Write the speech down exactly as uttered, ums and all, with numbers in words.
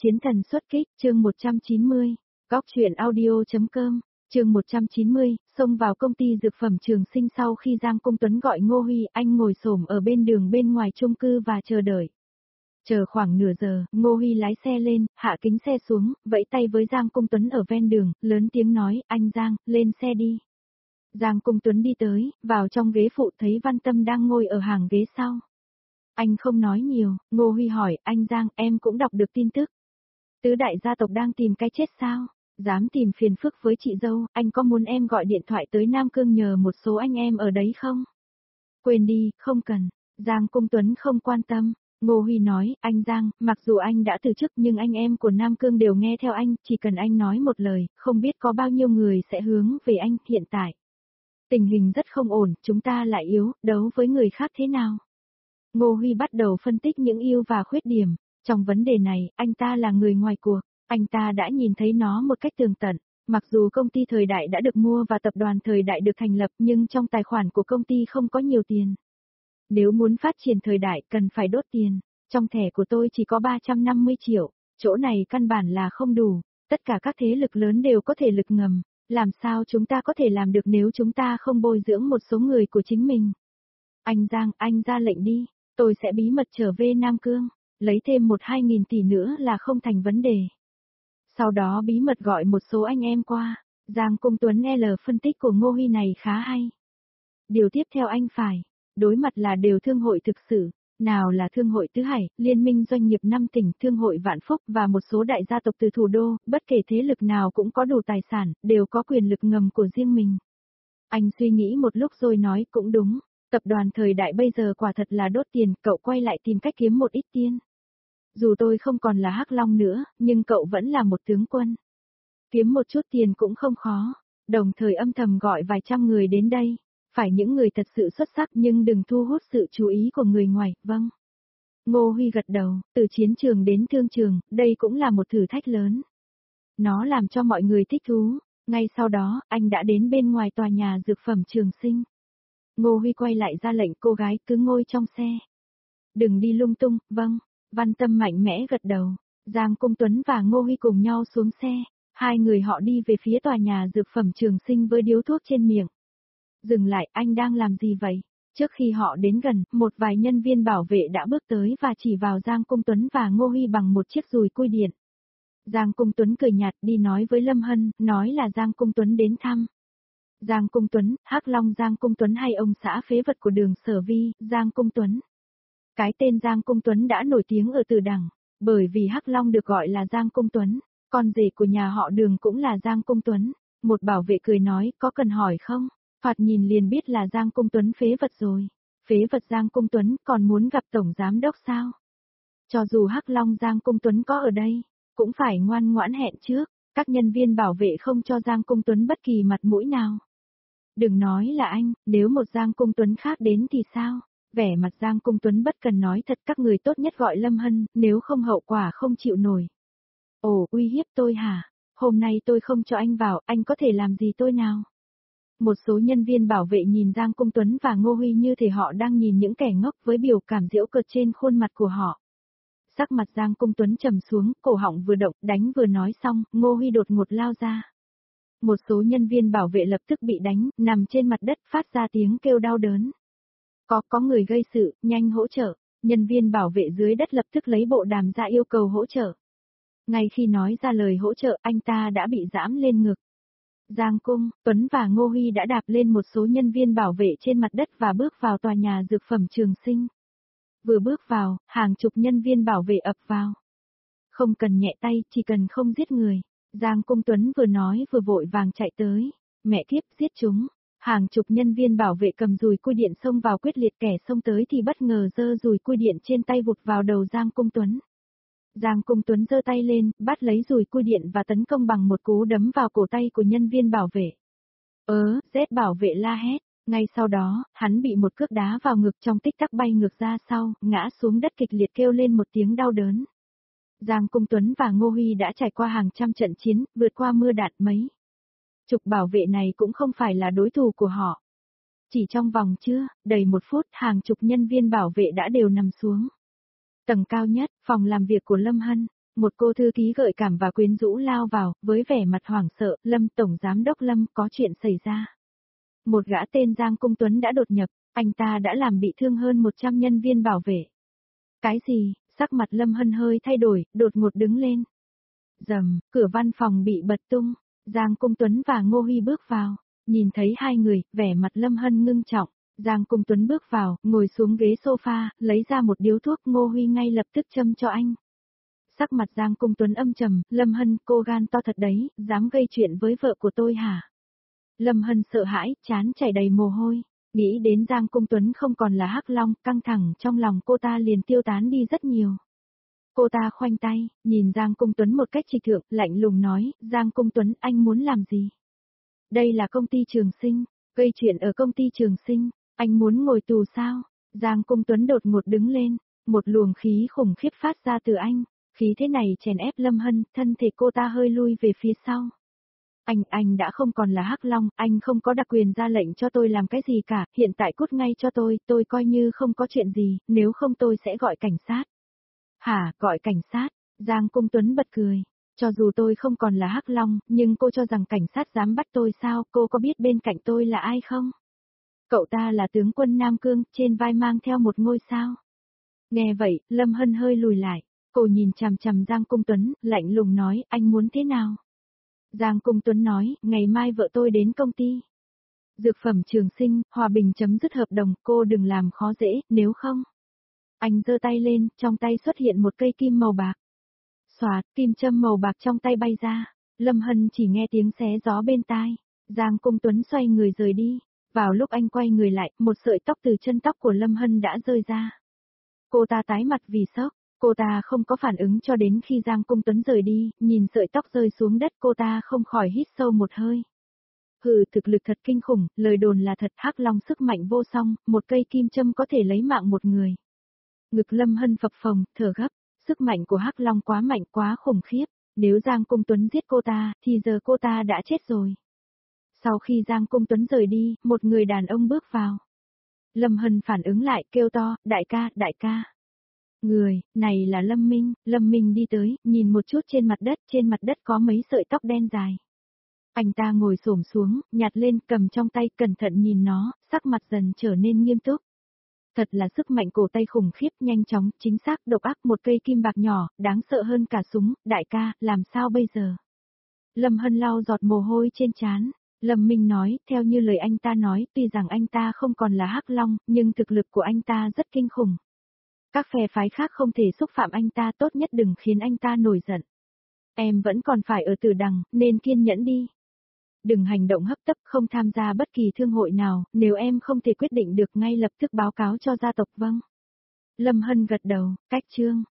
Chiến thần xuất kích, chương một trăm chín mươi, góc truyện audio.com, chương một trăm chín mươi, xông vào công ty dược phẩm Trường Sinh sau khi Giang Cung Tuấn gọi Ngô Huy, anh ngồi xổm ở bên đường bên ngoài chung cư và chờ đợi. Chờ khoảng nửa giờ, Ngô Huy lái xe lên, hạ kính xe xuống, vẫy tay với Giang Cung Tuấn ở ven đường, lớn tiếng nói, anh Giang, lên xe đi. Giang Cung Tuấn đi tới, vào trong ghế phụ thấy Văn Tâm đang ngồi ở hàng ghế sau. Anh không nói nhiều, Ngô Huy hỏi, anh Giang, em cũng đọc được tin tức. Tứ đại gia tộc đang tìm cái chết sao? Dám tìm phiền phức với chị dâu, anh có muốn em gọi điện thoại tới Nam Cương nhờ một số anh em ở đấy không? Quên đi, không cần. Giang Cung Tuấn không quan tâm. Ngô Huy nói, anh Giang, mặc dù anh đã từ chức nhưng anh em của Nam Cương đều nghe theo anh, chỉ cần anh nói một lời, không biết có bao nhiêu người sẽ hướng về anh. Hiện tại tình hình rất không ổn, chúng ta lại yếu, đấu với người khác thế nào? Ngô Huy bắt đầu phân tích những ưu và khuyết điểm. Trong vấn đề này, anh ta là người ngoài cuộc, anh ta đã nhìn thấy nó một cách tường tận. Mặc dù công ty Thời Đại đã được mua và tập đoàn Thời Đại được thành lập nhưng trong tài khoản của công ty không có nhiều tiền. Nếu muốn phát triển Thời Đại cần phải đốt tiền. Trong thẻ của tôi chỉ có ba trăm năm mươi triệu, chỗ này căn bản là không đủ. Tất cả các thế lực lớn đều có thể lực ngầm. Làm sao chúng ta có thể làm được nếu chúng ta không bồi dưỡng một số người của chính mình? Anh Giang, anh ra lệnh đi, tôi sẽ bí mật trở về Nam Cương. Lấy thêm một hai nghìn tỷ nữa là không thành vấn đề. Sau đó bí mật gọi một số anh em qua. Giang Cung Tuấn L phân tích của Ngô Huy này khá hay. Điều tiếp theo anh phải đối mặt là đều thương hội thực sự. Nào là Thương hội Tứ Hải, Liên minh Doanh nghiệp năm tỉnh, Thương hội Vạn Phúc và một số đại gia tộc từ thủ đô, bất kể thế lực nào cũng có đủ tài sản, đều có quyền lực ngầm của riêng mình. Anh suy nghĩ một lúc rồi nói cũng đúng, tập đoàn Thời Đại bây giờ quả thật là đốt tiền, cậu quay lại tìm cách kiếm một ít tiền. Dù tôi không còn là Hắc Long nữa, nhưng cậu vẫn là một tướng quân. Kiếm một chút tiền cũng không khó, đồng thời âm thầm gọi vài trăm người đến đây. Phải những người thật sự xuất sắc nhưng đừng thu hút sự chú ý của người ngoài, vâng. Ngô Huy gật đầu, từ chiến trường đến thương trường, đây cũng là một thử thách lớn. Nó làm cho mọi người thích thú, ngay sau đó, anh đã đến bên ngoài tòa nhà dược phẩm Trường Sinh. Ngô Huy quay lại ra lệnh cô gái cứ ngồi trong xe. Đừng đi lung tung, vâng. Văn Tâm mạnh mẽ gật đầu, Giang Cung Tuấn và Ngô Huy cùng nhau xuống xe, hai người họ đi về phía tòa nhà dược phẩm Trường Sinh với điếu thuốc trên miệng. Dừng lại, anh đang làm gì vậy? Trước khi họ đến gần, một vài nhân viên bảo vệ đã bước tới và chỉ vào Giang Cung Tuấn và Ngô Huy bằng một chiếc dùi cui điện. Giang Cung Tuấn cười nhạt đi nói với Lâm Hân, nói là Giang Cung Tuấn đến thăm. Giang Cung Tuấn, Hắc Long Giang Cung Tuấn hay ông xã phế vật của Đường Sở Vi, Giang Cung Tuấn. Cái tên Giang Cung Tuấn đã nổi tiếng ở Từ Đằng, bởi vì Hắc Long được gọi là Giang Cung Tuấn, con rể của nhà họ Đường cũng là Giang Cung Tuấn. Một bảo vệ cười nói, có cần hỏi không? Thoạt nhìn liền biết là Giang Cung Tuấn phế vật rồi. Phế vật Giang Cung Tuấn còn muốn gặp Tổng Giám Đốc sao? Cho dù Hắc Long Giang Cung Tuấn có ở đây, cũng phải ngoan ngoãn hẹn trước, các nhân viên bảo vệ không cho Giang Cung Tuấn bất kỳ mặt mũi nào. Đừng nói là anh, nếu một Giang Cung Tuấn khác đến thì sao? Vẻ mặt Giang Cung Tuấn bất cần nói thật, các người tốt nhất gọi Lâm Hân, nếu không hậu quả không chịu nổi. Ồ, uy hiếp tôi hả? Hôm nay tôi không cho anh vào, anh có thể làm gì tôi nào? Một số nhân viên bảo vệ nhìn Giang Cung Tuấn và Ngô Huy như thể họ đang nhìn những kẻ ngốc với biểu cảm giễu cợt trên khuôn mặt của họ. Sắc mặt Giang Cung Tuấn trầm xuống, cổ họng vừa động, đánh vừa nói xong, Ngô Huy đột ngột lao ra. Một số nhân viên bảo vệ lập tức bị đánh, nằm trên mặt đất phát ra tiếng kêu đau đớn. Có, có người gây sự, nhanh hỗ trợ. Nhân viên bảo vệ dưới đất lập tức lấy bộ đàm ra yêu cầu hỗ trợ. Ngay khi nói ra lời hỗ trợ, anh ta đã bị giãm lên ngực. Giang Cung Tuấn và Ngô Huy đã đạp lên một số nhân viên bảo vệ trên mặt đất và bước vào tòa nhà dược phẩm Trường Sinh. Vừa bước vào, hàng chục nhân viên bảo vệ ập vào. Không cần nhẹ tay, chỉ cần không giết người. Giang Cung Tuấn vừa nói vừa vội vàng chạy tới. Mẹ kiếp, giết chúng. Hàng chục nhân viên bảo vệ cầm dùi cui điện xông vào quyết liệt, kẻ xông tới thì bất ngờ giơ dùi cui điện trên tay vụt vào đầu Giang Cung Tuấn. Giang Cung Tuấn giơ tay lên, bắt lấy dùi cui điện và tấn công bằng một cú đấm vào cổ tay của nhân viên bảo vệ. Ớ, Z bảo vệ la hét, ngay sau đó, hắn bị một cước đá vào ngực, trong tích tắc bay ngược ra sau, ngã xuống đất kịch liệt kêu lên một tiếng đau đớn. Giang Cung Tuấn và Ngô Huy đã trải qua hàng trăm trận chiến, vượt qua mưa đạn mấy chục bảo vệ này cũng không phải là đối thủ của họ. Chỉ trong vòng chưa đầy một phút, hàng chục nhân viên bảo vệ đã đều nằm xuống. Tầng cao nhất, phòng làm việc của Lâm Hân. Một cô thư ký gợi cảm và quyến rũ lao vào, với vẻ mặt hoảng sợ, Lâm Tổng Giám đốc Lâm, có chuyện xảy ra. Một gã tên Giang Cung Tuấn đã đột nhập, anh ta đã làm bị thương hơn một trăm nhân viên bảo vệ. Cái gì? Sắc mặt Lâm Hân hơi thay đổi, đột ngột đứng lên. Rầm, cửa văn phòng bị bật tung, Giang Cung Tuấn và Ngô Huy bước vào, nhìn thấy hai người, vẻ mặt Lâm Hân ngưng trọng. Giang Cung Tuấn bước vào, ngồi xuống ghế sofa, lấy ra một điếu thuốc, Ngô Huy ngay lập tức châm cho anh. Sắc mặt Giang Cung Tuấn âm trầm, Lâm Hân, cô gan to thật đấy, dám gây chuyện với vợ của tôi hả? Lâm Hân sợ hãi, trán chảy đầy mồ hôi, nghĩ đến Giang Cung Tuấn không còn là Hắc Long, căng thẳng trong lòng cô ta liền tiêu tán đi rất nhiều. Cô ta khoanh tay, nhìn Giang Cung Tuấn một cách trịch thượng, lạnh lùng nói, Giang Cung Tuấn, anh muốn làm gì? Đây là công ty Trường Sinh, gây chuyện ở công ty Trường Sinh, anh muốn ngồi tù sao? Giang Cung Tuấn đột ngột đứng lên, một luồng khí khủng khiếp phát ra từ anh, khí thế này chèn ép Lâm Hân, thân thể cô ta hơi lui về phía sau. Anh, anh đã không còn là Hắc Long, anh không có đặc quyền ra lệnh cho tôi làm cái gì cả, hiện tại cút ngay cho tôi, tôi coi như không có chuyện gì, nếu không tôi sẽ gọi cảnh sát. Hả, gọi cảnh sát? Giang Cung Tuấn bật cười. Cho dù tôi không còn là Hắc Long, nhưng cô cho rằng cảnh sát dám bắt tôi sao, cô có biết bên cạnh tôi là ai không? Cậu ta là tướng quân Nam Cương, trên vai mang theo một ngôi sao. Nghe vậy, Lâm Hân hơi lùi lại, cô nhìn chằm chằm Giang Cung Tuấn, lạnh lùng nói, anh muốn thế nào? Giang Cung Tuấn nói, ngày mai vợ tôi đến công ty. Dược phẩm Trường Sinh, hòa bình chấm dứt hợp đồng, cô đừng làm khó dễ, nếu không. Anh giơ tay lên, trong tay xuất hiện một cây kim màu bạc. Xoạt, kim châm màu bạc trong tay bay ra, Lâm Hân chỉ nghe tiếng xé gió bên tai. Giang Cung Tuấn xoay người rời đi. Vào lúc anh quay người lại, một sợi tóc từ chân tóc của Lâm Hân đã rơi ra. Cô ta tái mặt vì sốc, cô ta không có phản ứng cho đến khi Giang Cung Tuấn rời đi, nhìn sợi tóc rơi xuống đất cô ta không khỏi hít sâu một hơi. Hừ, thực lực thật kinh khủng, lời đồn là thật, Hắc Long sức mạnh vô song, một cây kim châm có thể lấy mạng một người. Ngực Lâm Hân phập phồng, thở gấp, sức mạnh của Hắc Long quá mạnh quá khủng khiếp, nếu Giang Cung Tuấn giết cô ta, thì giờ cô ta đã chết rồi. Sau khi Giang Cung Tuấn rời đi, một người đàn ông bước vào. Lâm Hân phản ứng lại, kêu to, đại ca, đại ca. Người, này là Lâm Minh, Lâm Minh đi tới, nhìn một chút trên mặt đất, trên mặt đất có mấy sợi tóc đen dài. Anh ta ngồi xổm xuống, nhặt lên, cầm trong tay, cẩn thận nhìn nó, sắc mặt dần trở nên nghiêm túc. Thật là sức mạnh cổ tay khủng khiếp, nhanh chóng, chính xác, độc ác, một cây kim bạc nhỏ, đáng sợ hơn cả súng, đại ca, làm sao bây giờ? Lâm Hân lau giọt mồ hôi trên trán. Lâm Minh nói, theo như lời anh ta nói, tuy rằng anh ta không còn là Hắc Long, nhưng thực lực của anh ta rất kinh khủng. Các phe phái khác không thể xúc phạm anh ta, tốt nhất đừng khiến anh ta nổi giận. Em vẫn còn phải ở Tử Đằng, nên kiên nhẫn đi. Đừng hành động hấp tấp, không tham gia bất kỳ thương hội nào, nếu em không thể quyết định được ngay lập tức báo cáo cho gia tộc. Vâng. Lâm Hân gật đầu, cách chương.